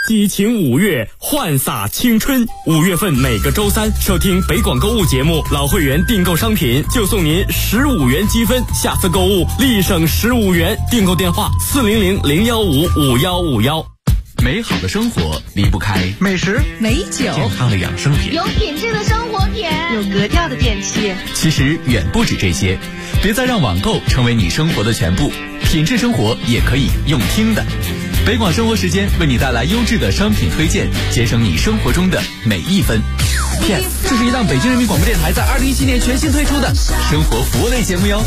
激情5月，焕洒青春。5月份每个周三收听北广购物节目，老会员订购商品就送您15元积分，下次购物立省15元。订购电话400-015-5151。 美好的生活离不开美食、 美酒、 健康的养生品、 有品质的生活品、 有格调的电器。 其实远不止这些，别再让网购成为你生活的全部，品质生活也可以用听的。北广生活时间为你带来优质的商品推荐，节省你生活中的每一分。Yes， 这是一档北京人民广播电台在2017年全新推出的生活服务类节目哟。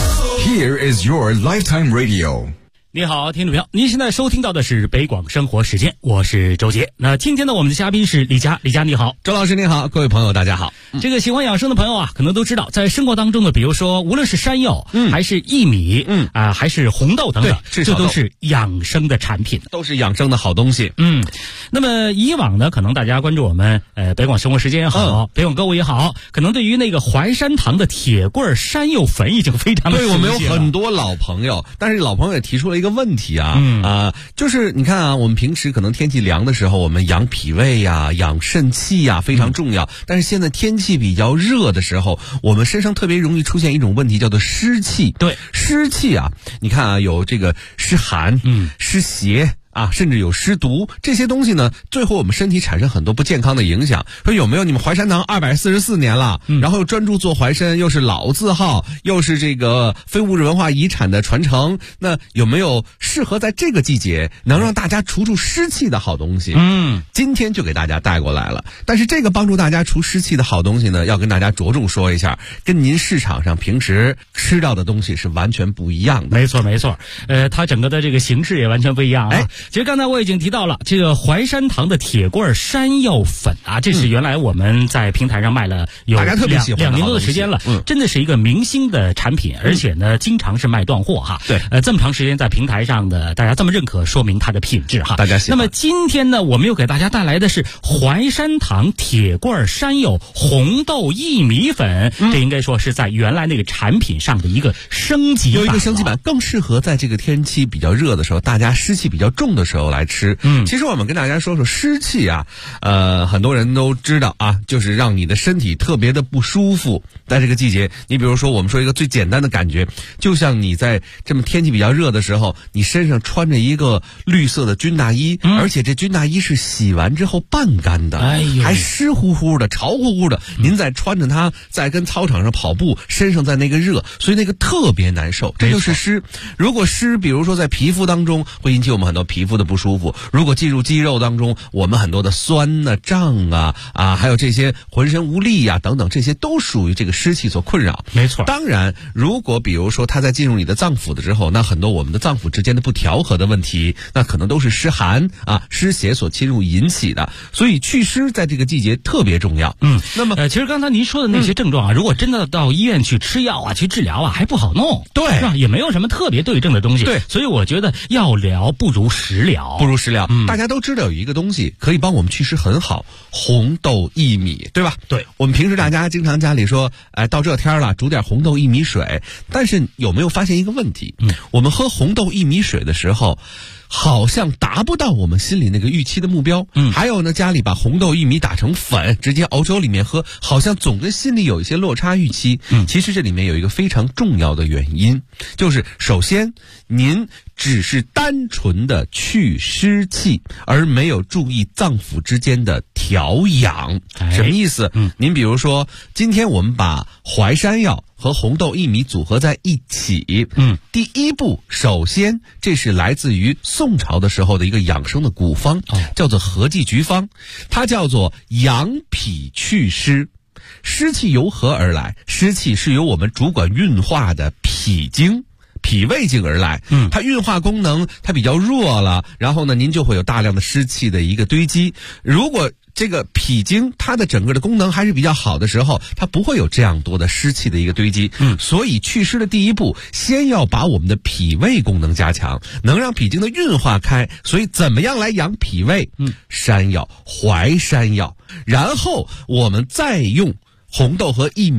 Here is your lifetime radio。 你好，听众朋友，您现在收听到的是北广生活时间，我是周杰。那今天呢，我们的嘉宾是李佳，李佳你好。 周老师你好，各位朋友大家好。 这个喜欢养生的朋友啊，可能都知道，在生活当中呢，比如说无论是山药，还是薏米，还是红豆等等，这都是养生的产品， 都是养生的好东西。 那么以往呢，可能大家关注我们北广生活时间也好，北广购物也好，可能对于那个淮山堂的铁棍山药粉已经非常的熟悉了。 对，我们有很多老朋友，但是老朋友也提出了一个问题啊，就是你看啊，我们平时可能天气凉的时候，我们养脾胃呀、养肾气呀非常重要。但是现在天气比较热的时候，我们身上特别容易出现一种问题，叫做湿气。 对， 湿气啊，你看啊，有这个湿寒、湿邪。甚至有湿毒，这些东西呢，最后我们身体产生很多不健康的影响。说有没有你们淮山堂244年了，然后又专注做淮参，又是老字号，又是这个非物质文化遗产的传承，那有没有适合在这个季节能让大家除湿气的好东西？今天就给大家带过来了。但是这个帮助大家除湿气的好东西呢，要跟大家着重说一下，跟您市场上平时吃到的东西是完全不一样的。 没错没错，它整个的这个形式也完全不一样啊。其实刚才我已经提到了这个淮山堂的铁棍山药粉啊，这是原来我们在平台上卖了有大家特别喜欢 2年多的时间了，真的是一个明星的产品，而且呢经常是卖断货哈。 对， 这么长时间在平台上的大家这么认可，说明它的品质哈。 大家喜欢。 那么今天呢，我们又给大家带来的是淮山堂铁棍山药红豆薏米粉，这应该说是在原来那个产品上的一个升级版， 有一个升级版，更适合在这个天气比较热的时候，大家湿气比较重的时候来吃。其实我们跟大家说说湿气啊，很多人都知道啊，就是让你的身体特别的不舒服。在这个季节，你比如说我们说一个最简单的感觉，就像你在这么天气比较热的时候，你身上穿着一个绿色的军大衣，而且这军大衣是洗完之后半干的，还湿乎乎的、潮乎乎的，您再穿着它在跟操场上跑步，身上在那个热，所以那个特别难受。这就是湿。如果湿比如说在皮肤当中，会引起我们很多皮肤的不舒服。如果进入肌肉当中，我们很多的酸啊、胀啊，还有这些浑身无力啊等等，这些都属于这个湿气所困扰。 没错。 当然，如果比如说它在进入你的脏腑的之后，那很多我们的脏腑之间的不调和的问题，那可能都是湿寒湿邪所侵入引起的。所以祛湿在这个季节特别重要。那么其实刚才您说的那些症状啊，如果真的到医院去吃药啊、去治疗啊，还不好弄。 对， 是吧？也没有什么特别对症的东西。 对， 所以我觉得药疗不如食疗。 大家都知道有一个东西可以帮我们祛湿很好，红豆薏米，对吧？ 对， 我们平时大家经常家里说，到这天了煮点红豆薏米水，但是有没有发现一个问题？我们喝红豆薏米水的时候，好像达不到我们心里那个预期的目标。还有呢，家里把红豆薏米打成粉，直接熬粥里面喝，好像总跟心里有一些落差预期。其实这里面有一个非常重要的原因，就是首先您只是单纯的去湿气，而没有注意脏腑之间的调养。什么意思？您比如说，今天我们把淮山药和红豆薏米组合在一起。第一步，首先这是来自于宋朝的时候的一个养生的古方，叫做合剂局方，它叫做养脾祛湿。湿气由何而来？湿气是由我们主管运化的脾经、脾胃经而来。它运化功能它比较弱了，然后呢您就会有大量的湿气的一个堆积。如果这个脾经它的整个的功能还是比较好的时候，它不会有这样多的湿气的一个堆积。所以祛湿的第一步，先要把我们的脾胃功能加强，能让脾经的运化开。所以怎么样来养脾胃？山药、淮山药，然后我们再用红豆和薏米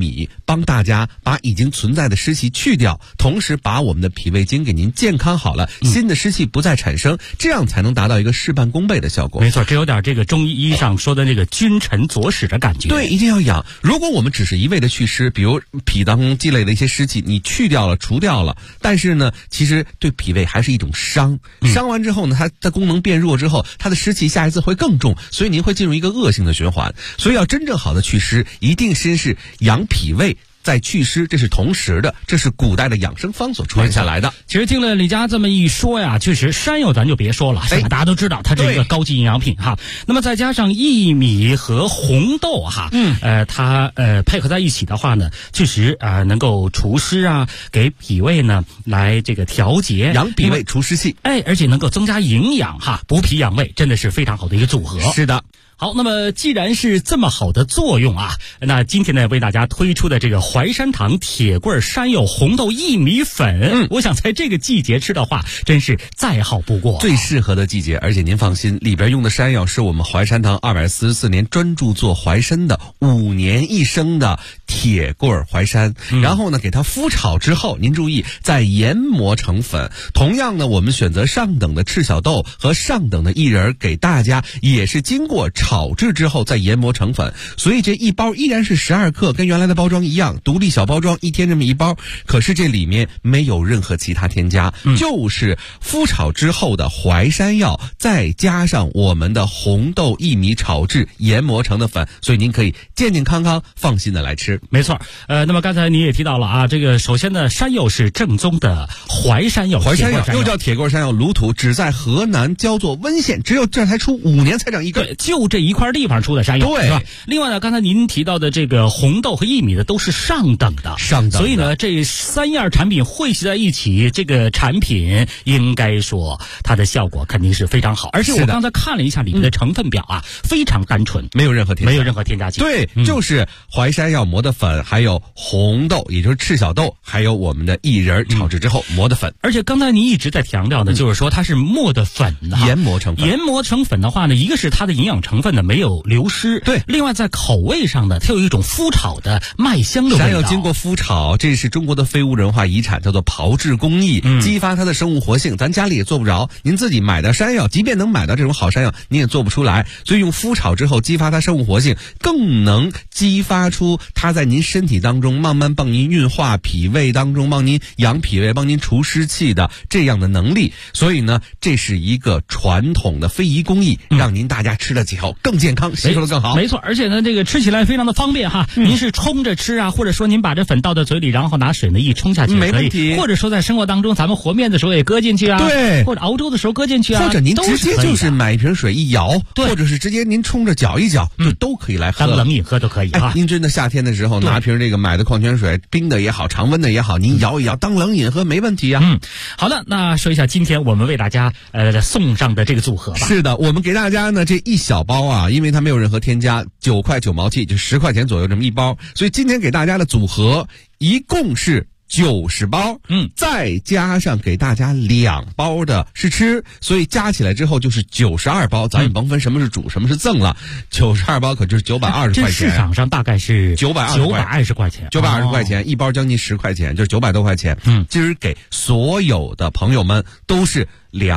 帮大家把已经存在的湿气去掉，同时把我们的脾胃经给您健康好了，新的湿气不再产生，这样才能达到一个事半功倍的效果。 没错，这有点这个中医上说的那个君臣佐使的感觉。 对，一定要养。如果我们只是一味的去湿，比如脾当中积累的一些湿气，你去掉了、除掉了，但是呢，其实对脾胃还是一种伤。伤完之后呢，它的功能变弱之后，它的湿气下一次会更重，所以您会进入一个恶性的循环。所以要真正好的祛湿，一定先是养脾胃。在祛湿，这是同时的，这是古代的养生方所传下来的。 其实听了李佳这么一说呀，确实山药咱就别说了，是吧？大家都知道它是一个高级营养品哈。那么再加上薏米和红豆哈，它配合在一起的话呢，确实能够除湿啊，给脾胃呢来这个调节， 养脾胃除湿气， 而且能够增加营养哈，补脾养胃，真的是非常好的一个组合。 是的。 好，那么既然是这么好的作用啊，那今天呢为大家推出的这个淮山堂铁棍山药红豆薏米粉，我想在这个季节吃的话，真是再好不过， 最适合的季节。而且您放心，里边用的山药是我们淮山堂244年专注做淮参的5年1升的铁棍淮山，然后呢给它麸炒之后，您注意再研磨成粉。同样呢，我们选择上等的赤小豆和上等的薏仁，给大家也是经过炒制之后再研磨成粉，所以这一包依然是12克，跟原来的包装一样，独立小包装，一天这么一包。可是这里面没有任何其他添加，就是麸炒之后的淮山药，再加上我们的红豆薏米炒制研磨成的粉，所以您可以健健康康放心的来吃。 没错，那么刚才你也提到了啊，这个首先呢，山药是正宗的淮山药， 淮山药又叫铁棍山药，鲁土，只在河南焦作温县，只有这才出5年才长一根， 对，就这一块地方出的山药， 对， 是吧？另外呢，刚才您提到的这个红豆和薏米的都是上等的，所以呢，这3样产品汇集在一起，这个产品应该说它的效果肯定是非常好。而且我刚才看了一下里面的成分表啊，非常单纯， 没有任何添加剂。 对， 就是淮山药磨的粉，还有红豆，也就是赤小豆，还有我们的薏仁炒制之后磨的粉。 而且刚才你一直在强调的就是说它是磨的粉的， 研磨成粉。 研磨成粉的话呢，一个是它的营养成分呢没有流失， 对。 另外在口味上呢，它有一种麸炒的麦香的味道。 山药经过麸炒，这是中国的非物质文化遗产，叫做炮制工艺，激发它的生物活性。咱家里也做不着，您自己买的山药，即便能买到这种好山药，你也做不出来。所以用麸炒之后，激发它生物活性，更能激发出它在您身体当中慢慢帮您运化脾胃当中，帮您养脾胃，帮您除湿气的这样的能力。所以呢，这是一个传统的非遗工艺，让您大家吃得起后更健康，吸收得更好。 没错，而且呢，这个吃起来非常的方便哈。您是冲着吃啊，或者说您把这粉倒到嘴里，然后拿水呢一冲下去， 没问题。 或者说在生活当中，咱们和面的时候也搁进去啊， 对， 或者熬粥的时候搁进去啊， 或者您直接就是买一瓶水一摇， 对， 或者是直接您冲着搅一搅，就都可以来喝， 当冷饮喝都可以啊。 您真的夏天的时候拿瓶这个买的矿泉水，冰的也好，常温的也好，您摇一摇当冷饮喝没问题啊。 好的，那说一下今天我们为大家送上的这个组合吧。 是的，我们给大家呢这一小包啊，因为它没有任何添加，9块9毛7，就10块钱左右这么一包，所以今天给大家的组合一共是90包，再加上给大家2包的试吃，所以加起来之后就是92包，咱也甭分什么是主什么是赠了，92包可就是920块钱。 这市场上大概是 920 块钱 ，920块钱，一包将近10块钱，就是900多块钱。今儿给所有的朋友们都是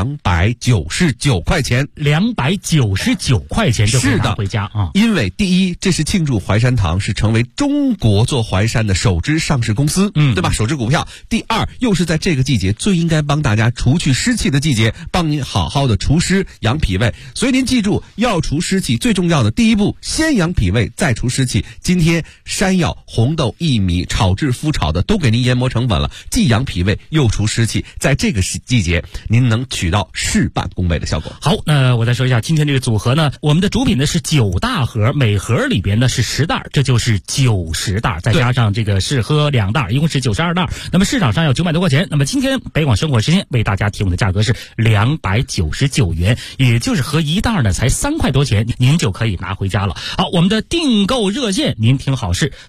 299块钱 ，299块钱就可以拿回家啊！ 因为第一，这是庆祝淮山堂是成为中国做淮山的首支上市公司，对吧？首支股票。第二，又是在这个季节最应该帮大家除去湿气的季节，帮您好好的除湿养脾胃。所以您记住，要除湿气最重要的第一步，先养脾胃，再除湿气。今天山药、红豆、薏米炒制麸炒的都给您研磨成粉了，既养脾胃又除湿气，在这个季节您能取到事半功倍的效果。 好，那我再说一下今天这个组合呢，我们的主品呢是9大盒，每盒里边呢是10袋，这就是90袋，再加上这个试喝2袋，一共是92袋。那么市场上要900多块钱，那么今天北广生活时间为大家提供的价格是299元，也就是合一袋呢才3块多钱，您就可以拿回家了。好，我们的订购热线您听好是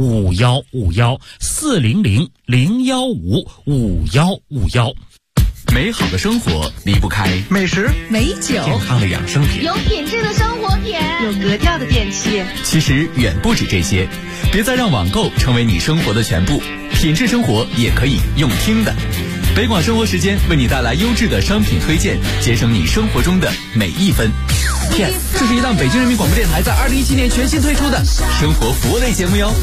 400-015-5151，400-015-5151。 美好的生活离不开美食、 美酒， 健康的养生品， 有品质的生活品， 有格调的电器。 其实远不止这些，别再让网购成为你生活的全部，品质生活也可以用听的。北广生活时间为你带来优质的商品推荐，节省你生活中的每一分。 天，这是一档北京人民广播电台在2017年全新推出的生活服务类节目哟。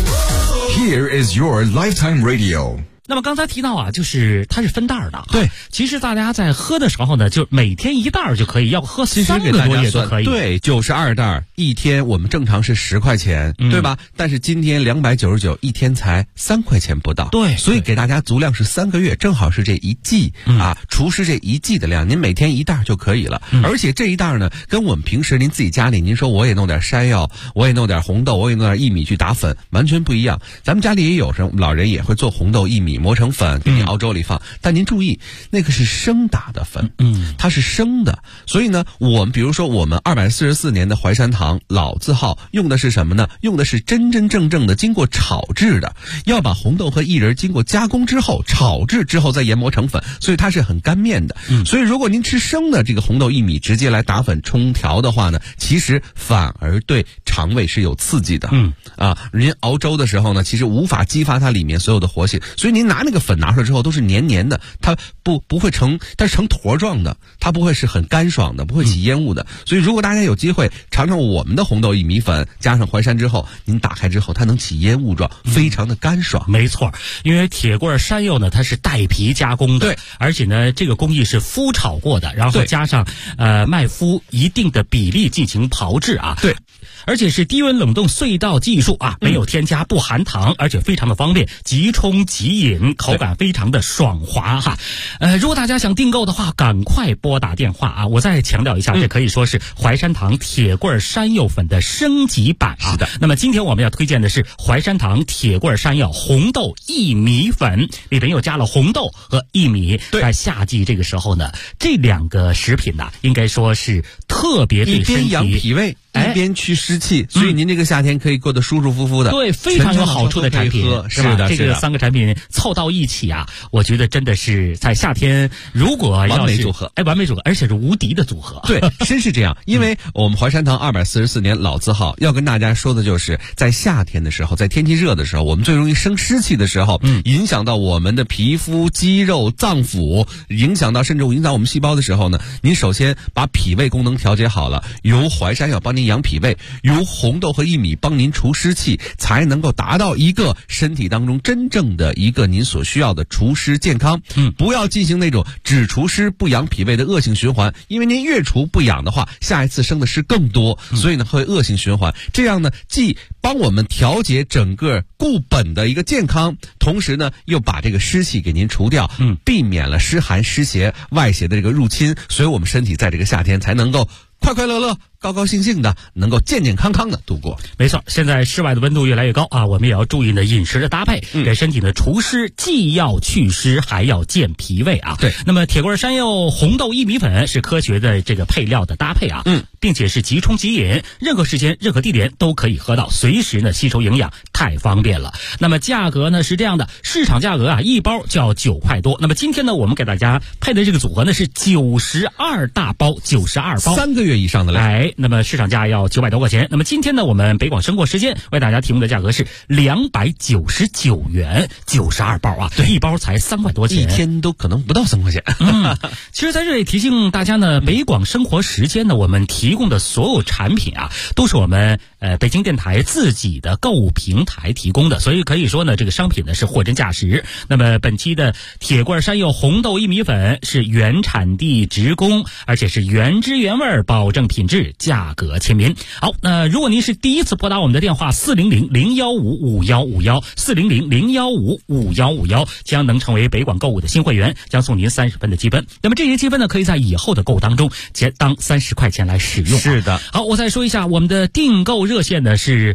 Here is your lifetime radio. 那么刚才提到啊，就是它是分袋的。 对， 其实大家在喝的时候呢，就每天一袋就可以，要喝3个多月都可以。 对，92袋一天，我们正常是10块钱，对吧？但是今天299一天才3块钱不到。 对， 所以给大家足量是3个月，正好是这一季啊，厨师这一季的量，您每天一袋就可以了。而且这一袋呢，跟我们平时您自己家里，您说我也弄点山药，我也弄点红豆，我也弄点薏米去打粉，完全不一样。咱们家里也有什么老人也会做红豆薏米磨成粉，给你熬粥里放。但您注意，那个是生打的粉，它是生的。所以呢，我们比如说我们244年的淮山堂老字号用的是什么呢？用的是真真正正的经过炒制的，要把红豆和薏仁经过加工之后炒制之后再研磨成粉，所以它是很干面的。所以如果您吃生的这个红豆薏米直接来打粉冲调的话呢，其实反而对肠胃是有刺激的。您熬粥的时候呢，其实无法激发它里面所有的活性，所以您拿那个粉拿出来之后都是黏黏的，它不会成，它是成坨状的，它不会是很干爽的，不会起烟雾的。所以如果大家有机会尝尝我们的红豆薏米粉加上淮山之后，您打开之后它能起烟雾状，非常的干爽。 没错，因为铁棍山药呢，它是带皮加工的， 对， 而且呢这个工艺是麸炒过的，然后加上麦麸一定的比例进行炮制啊。 对， 而且是低温冷冻隧道技术啊，没有添加，不含糖，而且非常的方便，即冲即饮，口感非常的爽滑哈。如果大家想订购的话，赶快拨打电话啊！我再强调一下，这可以说是淮山堂铁棍山药粉的升级版啊。 是的。 那么今天我们要推荐的是淮山堂铁棍山药红豆薏米粉，里边又加了红豆和薏米。在夏季这个时候呢，这2个食品呢，应该说是特别对身体一边养脾胃，一边去湿气，所以您这个夏天可以过得舒舒服服的。 对，非常有好处的产品， 是吧？ 这个3个产品凑到一起啊，我觉得真的是在夏天，如果要是完美组合， 完美组合，而且是无敌的组合。 对，真是这样。因为我们淮山堂244年老字号，要跟大家说的就是在夏天的时候，在天气热的时候，我们最容易生湿气的时候，影响到我们的皮肤、肌肉、脏腑，影响到甚至影响我们细胞的时候呢，您首先把脾胃功能调节好了，由淮山药帮您养脾胃，由红豆和薏米帮您除湿气，才能够达到一个身体当中真正的一个您所需要的除湿健康。不要进行那种只除湿不养脾胃的恶性循环，因为您越除不养的话，下一次生的湿更多，所以呢会恶性循环。这样呢，既帮我们调节整个固本的一个健康，同时呢又把这个湿气给您除掉，避免了湿寒湿邪外邪的这个入侵，所以我们身体在这个夏天才能够快快乐乐、高高兴兴的，能够健健康康的度过。 没错，现在室外的温度越来越高啊，我们也要注意呢饮食的搭配，给身体的除湿，既要祛湿，还要健脾胃啊。 对， 那么铁棍山药红豆薏米粉是科学的这个配料的搭配啊，并且是即冲即饮，任何时间、任何地点都可以喝到，随时呢吸收营养，太方便了。那么价格呢是这样的，市场价格啊一包就要9块多。那么今天呢，我们给大家配的这个组合呢是92大包，92包 ，3个月以上的量。 那么市场价要900多块钱。那么今天呢，我们北广生活时间为大家提供的价格是299元，92包啊，对，一包才3块多钱， 一天都可能不到3块钱。 其实在这里提醒大家呢，北广生活时间呢，我们提供的所有产品啊，都是我们北京电台自己的购物平台提供的，所以可以说呢，这个商品呢是货真价实。那么本期的铁棍山药红豆薏米粉是原产地直供，而且是原汁原味，保证品质，价格亲民。好，那如果您是第一次拨打我们的电话400-015-5151，400-015-5151，将能成为北广购物的新会员，将送您30分的积分。那么这些积分呢，可以在以后的购物当中当30块钱来使用。 是的。 好，我再说一下我们的订购热线呢是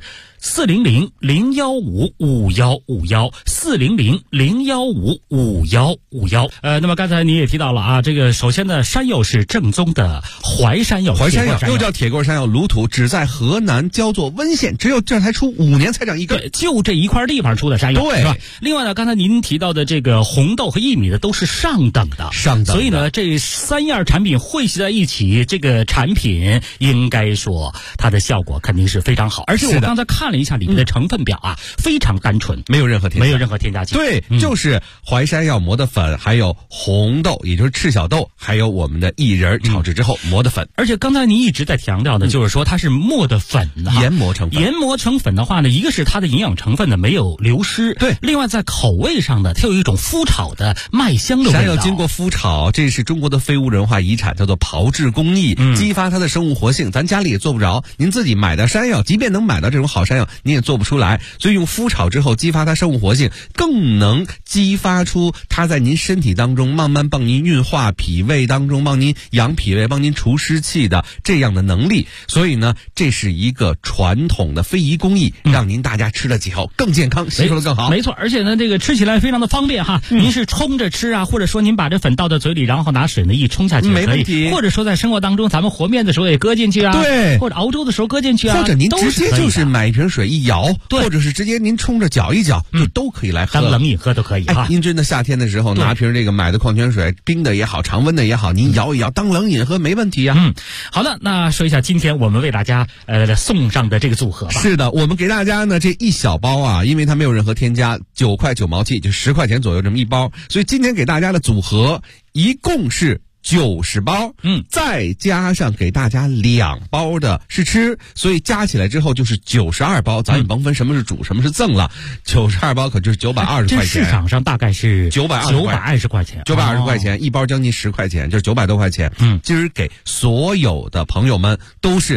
400-015-5151，400-015-5151。那么刚才你也提到了啊，这个首先呢，山药是正宗的淮山药， 淮山药又叫铁棍山药，鲁土，只在河南焦作温县，只有这才出5年才长一根， 对，就这一块地方出的山药， 对， 是吧？另外呢，刚才您提到的这个红豆和薏米的都是上等的，所以呢，这3样产品汇集在一起，这个产品应该说它的效果肯定是非常好。而且我刚才看了一下里面的成分表啊，非常单纯， 没有任何添加剂。 对， 就是淮山药磨的粉，还有红豆，也就是赤小豆，还有我们的薏仁炒制之后磨的粉。 而且刚才您一直在强调的就是说它是磨的粉， 研磨成粉。 研磨成粉的话呢，一个是它的营养成分呢没有流失， 对， 另外在口味上呢，它有一种麸炒的麦香的味道。 山药经过麸炒，这是中国的非物质文化遗产，叫做炮制工艺，激发它的生物活性。咱家里也做不着，您自己买的山药，即便能买到这种好山药，您也做不出来。所以用麸炒之后，激发它生物活性，更能激发出它在您身体当中慢慢帮您运化脾胃当中，帮您养脾胃，帮您除湿气的这样的能力。所以呢，这是一个传统的非遗工艺，让您大家吃了几口更健康，吸收的更好。 没错，而且呢，这个吃起来非常的方便哈。您是冲着吃啊，或者说您把这粉倒在嘴里，然后拿水呢一冲下去没问题。 或者说在生活当中，咱们和面的时候也搁进去啊， 对， 或者熬粥的时候搁进去啊， 或者您直接就是买一瓶水一摇，或者是直接您冲着搅一搅，就都可以来喝， 当冷饮喝都可以哈。 您真的夏天的时候拿瓶这个买的矿泉水，冰的也好，常温的也好，您摇一摇当冷饮喝没问题啊。 好了，那说一下今天我们为大家送上的这个组合吧。 是的，我们给大家呢这一小包啊，因为它没有任何添加，9块9毛七，就10块钱左右这么一包，所以今天给大家的组合一共是90包，再加上给大家2包的试吃，所以加起来之后就是92包。咱也甭分什么是主什么是赠了，92包可就是920块钱。 这市场上大概是920块钱 ，920块钱一包，将近10块钱，就是900多块钱。今儿给所有的朋友们都是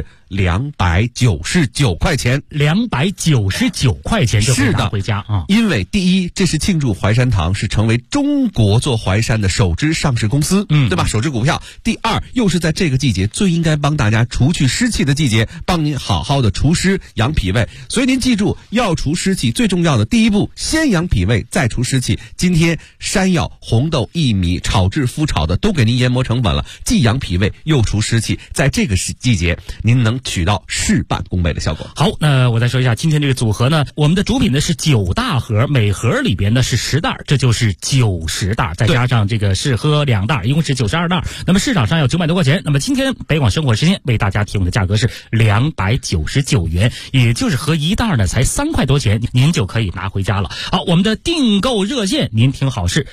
299块钱 ，299块钱就可以拿回家啊！ 因为第一，这是庆祝淮山堂是成为中国做淮山的首支上市公司，对吧？首支股票。第二，又是在这个季节最应该帮大家除去湿气的季节，帮您好好的除湿养脾胃。所以您记住，要除湿气最重要的第一步，先养脾胃，再除湿气。今天山药、红豆、薏米炒制麸炒的都给您研磨成粉了，既养脾胃又除湿气，在这个季节您能取到事半功倍的效果。 好，那我再说一下今天这个组合呢，我们的主品呢是9大盒，每盒里边呢是10袋，这就是90袋，再加上这个试喝2袋，一共是92袋。那么市场上要900多块钱，那么今天北广生活时间为大家提供的价格是299元，也就是合一袋呢才3块多钱，您就可以拿回家了。好，我们的订购热线您听好是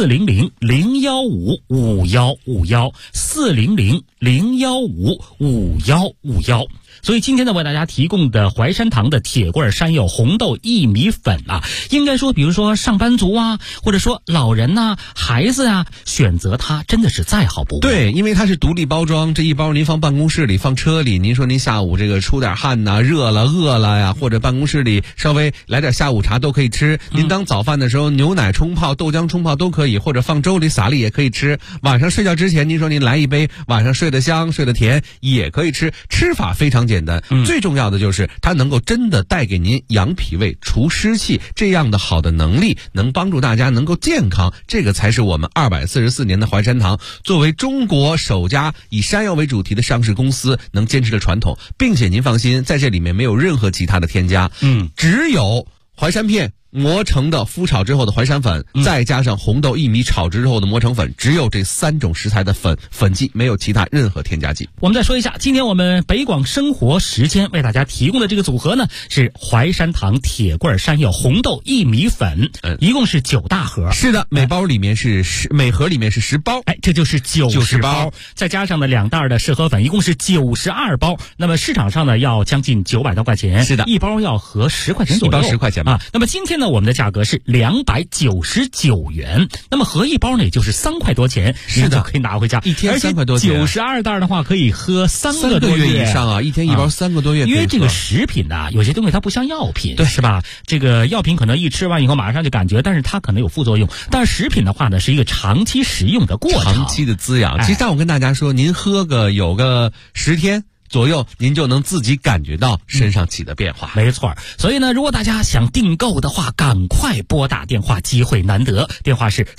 400-015-5151，400-015-5151。所以今天呢，为大家提供的淮山堂的铁棍山药红豆薏米粉啊，应该说，比如说上班族啊，或者说老人呐、孩子啊，选择它真的是再好不过。 对，因为它是独立包装，这一包您放办公室里、放车里，您说您下午这个出点汗呐、热了、饿了呀，或者办公室里稍微来点下午茶都可以吃。您当早饭的时候，牛奶冲泡、豆浆冲泡都可以，或者放粥里撒了也可以吃。晚上睡觉之前，您说您来一杯，晚上睡得香、睡得甜也可以吃。吃法非常简单，最重要的就是它能够真的带给您养脾胃、除湿气这样的好的能力，能帮助大家能够健康。这个才是我们244年的淮山堂作为中国首家以山药为主题的上市公司能坚持的传统，并且您放心，在这里面没有任何其他的添加，只有淮山片磨成的麸炒之后的淮山粉，再加上红豆薏米炒制之后的磨成粉，只有这3种食材的粉剂，没有其他任何添加剂。 我们再说一下，今天我们北广生活时间为大家提供的这个组合呢，是淮山堂铁棍山药红豆薏米粉，一共是9大盒。 是的，每盒里面是10包， 这就是90包，再加上呢2袋的试喝粉，一共是92包。那么市场上呢要将近900多块钱，是的，一包要合10块钱左右， 一包10块钱吧。 那么今天呢，我们的价格是299元，那么合一包呢，也就是3块多钱， 是的， 就可以拿回家， 一天3块多钱。 92袋的话，可以喝3个多月以上啊，一天一包3个多月。 因为这个食品呐，有些东西它不像药品，对，是吧？这个药品可能一吃完以后马上就感觉，但是它可能有副作用。但是食品的话呢，是一个长期食用的过程， 长期的滋养。其实但我跟大家说，您喝有个10天。 左右，您就能自己感觉到身上起的变化。 没错，所以呢，如果大家想订购的话，赶快拨打电话，机会难得。电话是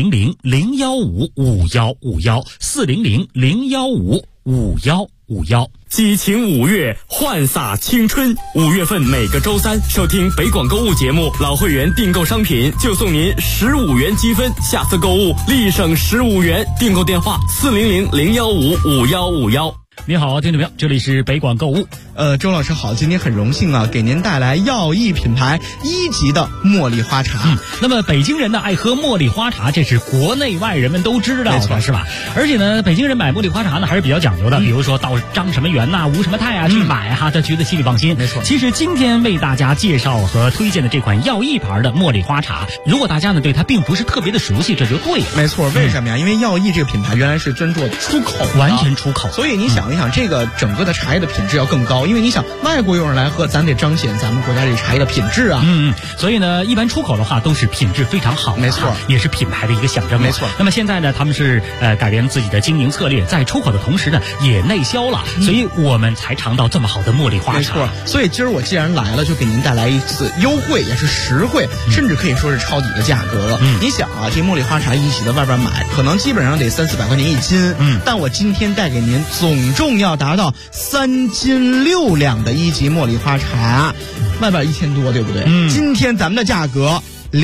400-015-5151，400-015-5151。 激情5月，焕洒青春。5月份每个周三收听北广购物节目，老会员订购商品就送您15元积分，下次购物立省15元。订购电话400-015-5151。 你好，听众朋友，这里是北广购物。 周老师好，今天很荣幸啊，给您带来耀益品牌1级的茉莉花茶。 那么北京人呢爱喝茉莉花茶，这是国内外人们都知道的，是吧？而且呢，北京人买茉莉花茶呢还是比较讲究的，比如说到张什么园呐、吴什么泰啊去买哈，这觉得心里放心。 没错。 其实今天为大家介绍和推荐的这款耀益牌的茉莉花茶，如果大家呢对它并不是特别的熟悉，这就对了。 没错，为什么呀？因为耀益这个品牌原来是专做出口的， 完全出口， 所以你想一想，这个整个的茶叶的品质要更高，因为你想外国友人来喝，咱得彰显咱们国家这茶叶的品质啊。 所以呢，一般出口的话都是品质非常好的， 没错， 也是品牌的一个象征。 没错。 那么现在呢，他们是改变了自己的经营策略，在出口的同时呢，也内销了，所以我们才尝到这么好的茉莉花茶。 没错。所以今儿我既然来了，就给您带来一次优惠，也是实惠，甚至可以说是抄底的价格了。你想啊，这茉莉花茶1级的外边买，可能基本上得300-400块钱1斤。但我今天带给您总重要达到3斤6两的1级茉莉花茶，外边1000多，对不对？今天咱们的价格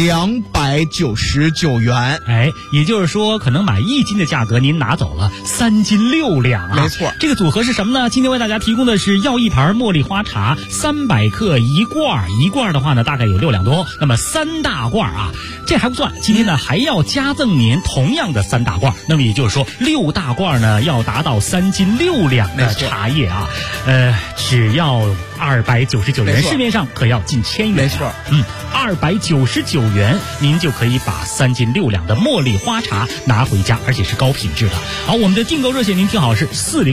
299元， 也就是说，可能买1斤的价格，您拿走了3斤6两啊！ 没错， 这个组合是什么呢？今天为大家提供的是耀益牌茉莉花茶，300克1罐，一罐的话呢，大概有6两多。那么3大罐啊，这还不算，今天呢还要加赠您同样的3大罐。那么也就是说，6大罐呢要达到3斤6两的茶叶啊，只要299元，市面上可要近1000元。 没错 ，299元，您就可以把3斤6两的茉莉花茶拿回家，而且是高品质的。好，我们的订购热线您听好是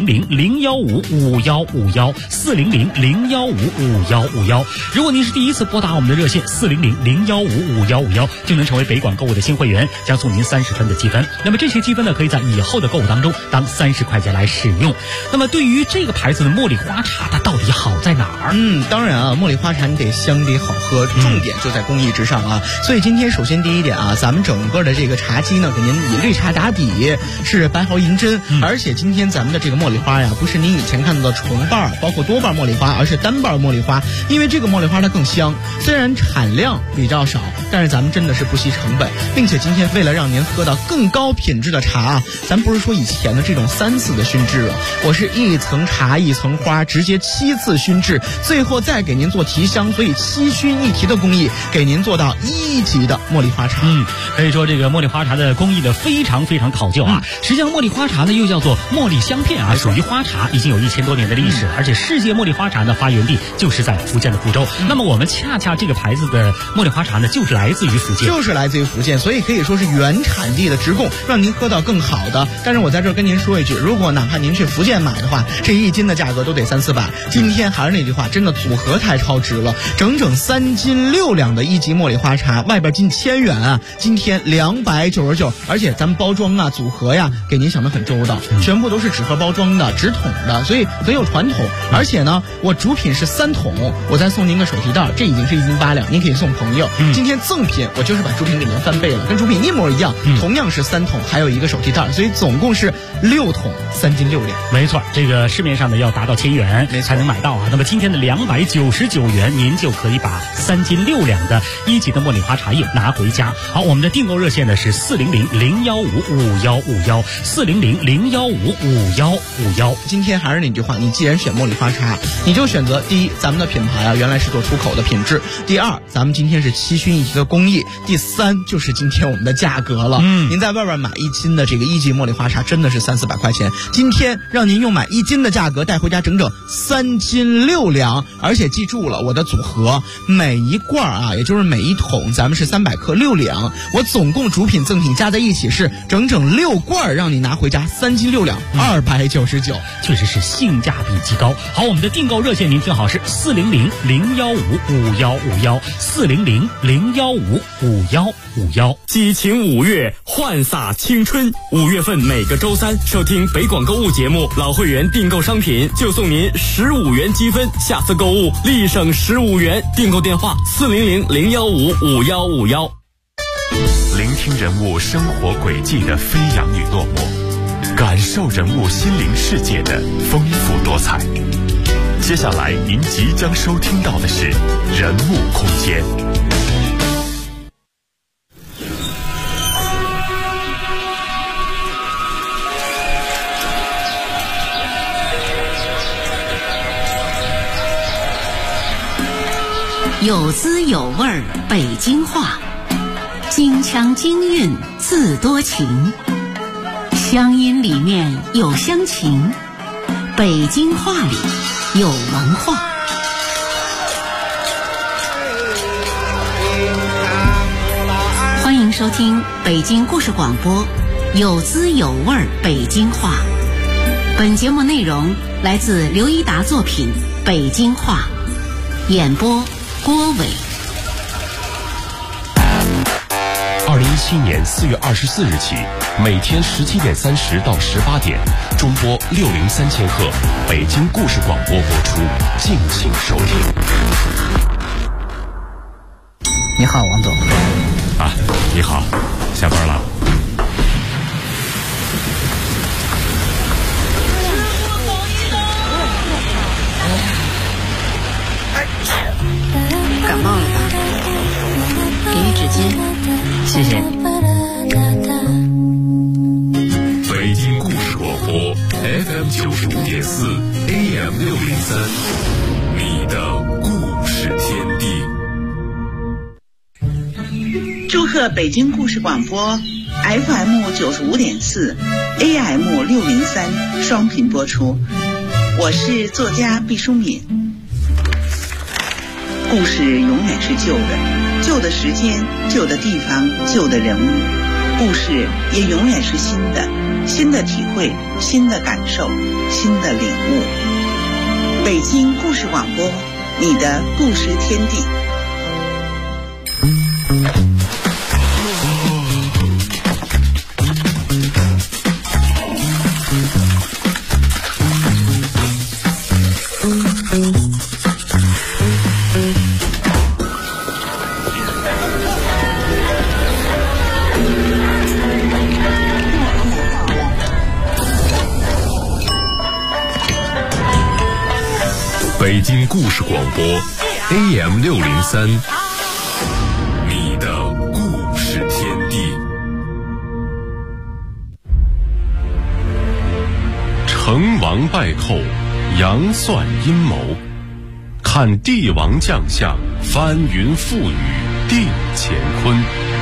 400-015-5151，400-015-5151。如果您是第一次拨打我们的热线400-015-5151，就能成为北广购物的新会员，将送您30分的积分。那么这些积分呢，可以在以后的购物当中当30块钱来使用。那么对于这个牌子的茉莉花茶，它到底好在哪儿？ 当然啊，茉莉花茶你得香得好喝，重点就在工艺之上啊。所以今天首先第一点啊，咱们整个的这个茶基呢，给您以绿茶打底，是白毫银针，而且今天咱们的这个茉莉花呀，不是您以前看到的重瓣包括多瓣茉莉花，而是单瓣茉莉花。因为这个茉莉花它更香，虽然产量比较少，但是咱们真的是不惜成本，并且今天为了让您喝到更高品质的茶，咱不是说以前的这种3次的熏制了，我是一层茶一层花，直接7次熏制，最后再给您做提香，所以7熏1提的工艺给您做到1级的茉莉花茶。 可以说这个茉莉花茶的工艺的非常非常考究啊。实际上茉莉花茶呢又叫做茉莉香片啊，属于花茶，已经有1000多年的历史，而且世界茉莉花茶的发源地就是在福建的福州。那么我们恰恰这个牌子的茉莉花茶呢，就是来自于福建， 所以可以说是原产地的直供，让您喝到更好的。但是我在这儿跟您说一句，如果哪怕您去福建买的话，这1斤的价格都得300-400。今天还是那句话，真的组合太超值了，整整3斤6两的1级茉莉花茶，外边近1000元啊，今天299，而且咱们包装啊、组合呀，给您想得很周到，全部都是纸盒包装的、纸筒的，所以很有传统。而且呢，我主品是3桶，我再送您个手提袋，这已经是1斤8两，您可以送朋友。今天赠品我就是把主品给您翻倍了，跟主品一模一样，同样是3桶，还有一个手提袋，所以总共是6桶3斤6两。 没错，这个市面上呢要达到1000元才能买到啊。那么今天的299元，您就可以把3斤6两的1级的茉莉花茶叶拿回家。好，我们的订购热线呢是400-015-5151，400-015-5151。 今天还是那句话，你既然选茉莉花茶，你就选择第一，咱们的品牌啊原来是做出口的品质；第二，咱们今天是7熏1提的工艺；第三，就是今天我们的价格了。您在外边买1斤的这个1级茉莉花茶真的是300-400块钱，今天让您用买1斤的价格带回家整整3斤6两。 两，而且记住了我的组合，每一罐啊，也就是每一桶，咱们是300克6两，我总共主品赠品加在一起是整整6罐，让你拿回家3斤6两，299， 确实是性价比极高。好，我们的订购热线您听好是400-015-5151，400-015-5151。 激情5月，焕洒青春。5月份每个周三收听北广购物节目，老会员订购商品就送您15元积分，下次购物立省15元。订购电话400-015-5151。 聆听人物生活轨迹的飞扬与落寞，感受人物心灵世界的丰富多彩。接下来您即将收听到的是人物空间。 有滋有味儿北京话，京腔京韵自多情，乡音里面有乡情，北京话里有文化。欢迎收听北京故事广播，有滋有味儿北京话。本节目内容来自刘一达作品《北京话》，演播郭伟。 2017年4月24日起，每天17点30到18点，中波603千赫，北京故事广播播出，敬请收听。 你好，王总。 啊，你好，下班了。 感冒了吧？给你纸巾，谢谢你。 北京故事广播 FM 95.4 AM 603，你的故事天地。 祝贺北京故事广播 FM 95.4 AM 603双频播出。我是作家毕淑敏。故事永远是旧的，旧的时间，旧的地方，旧的人物。故事也永远是新的，新的体会，新的感受，新的领悟。北京故事广播，你的故事天地。 北京故事广播 AM 603，你的故事天地。成王败寇，杨算阴谋，看帝王将相，翻云覆雨定乾坤。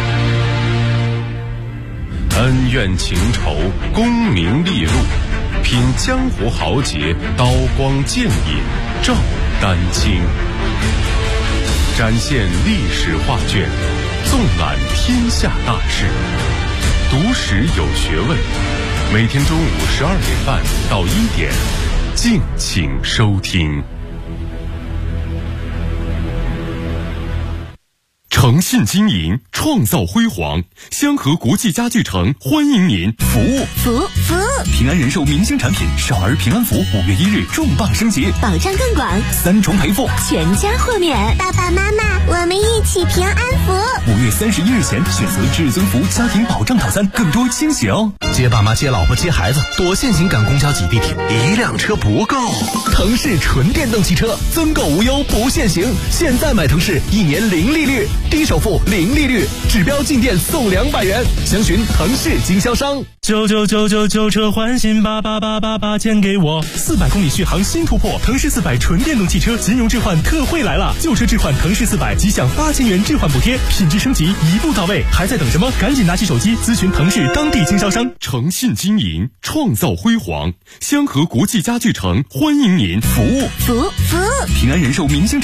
恩怨情仇，功名利禄，品江湖豪杰，刀光剑影照丹青，展现历史画卷，纵览天下大事，读史有学问。每天中午12点半到1点，敬请收听。诚信经营，创造辉煌。香河国际家具城欢迎您。服务，平安人寿明星产品少儿平安符5月1日重磅升级， 保障更广 ，3重赔付， 全家豁免。爸爸妈妈，我们一起平安符。 5月31日前选择至尊福家庭保障套餐，更多惊喜哦！ 接爸妈、接老婆、接孩子，躲现行赶公交挤地铁，一辆车不够。腾势纯电动汽车，增购无忧不限行。现在买腾势，1年0利率，低首付0利率指标进店送200元，详询腾势经销商。 旧车换新，88888钱给我，400公里续航新突破，腾势400纯电动汽车金融置换特惠来了，旧车置换腾势400即享8000元置换补贴，品质升级一步到位，还在等什么？赶紧拿起手机咨询腾势当地经销商。 诚信经营，创造辉煌，香河国际家具城欢迎您， 服务。 平安人寿明星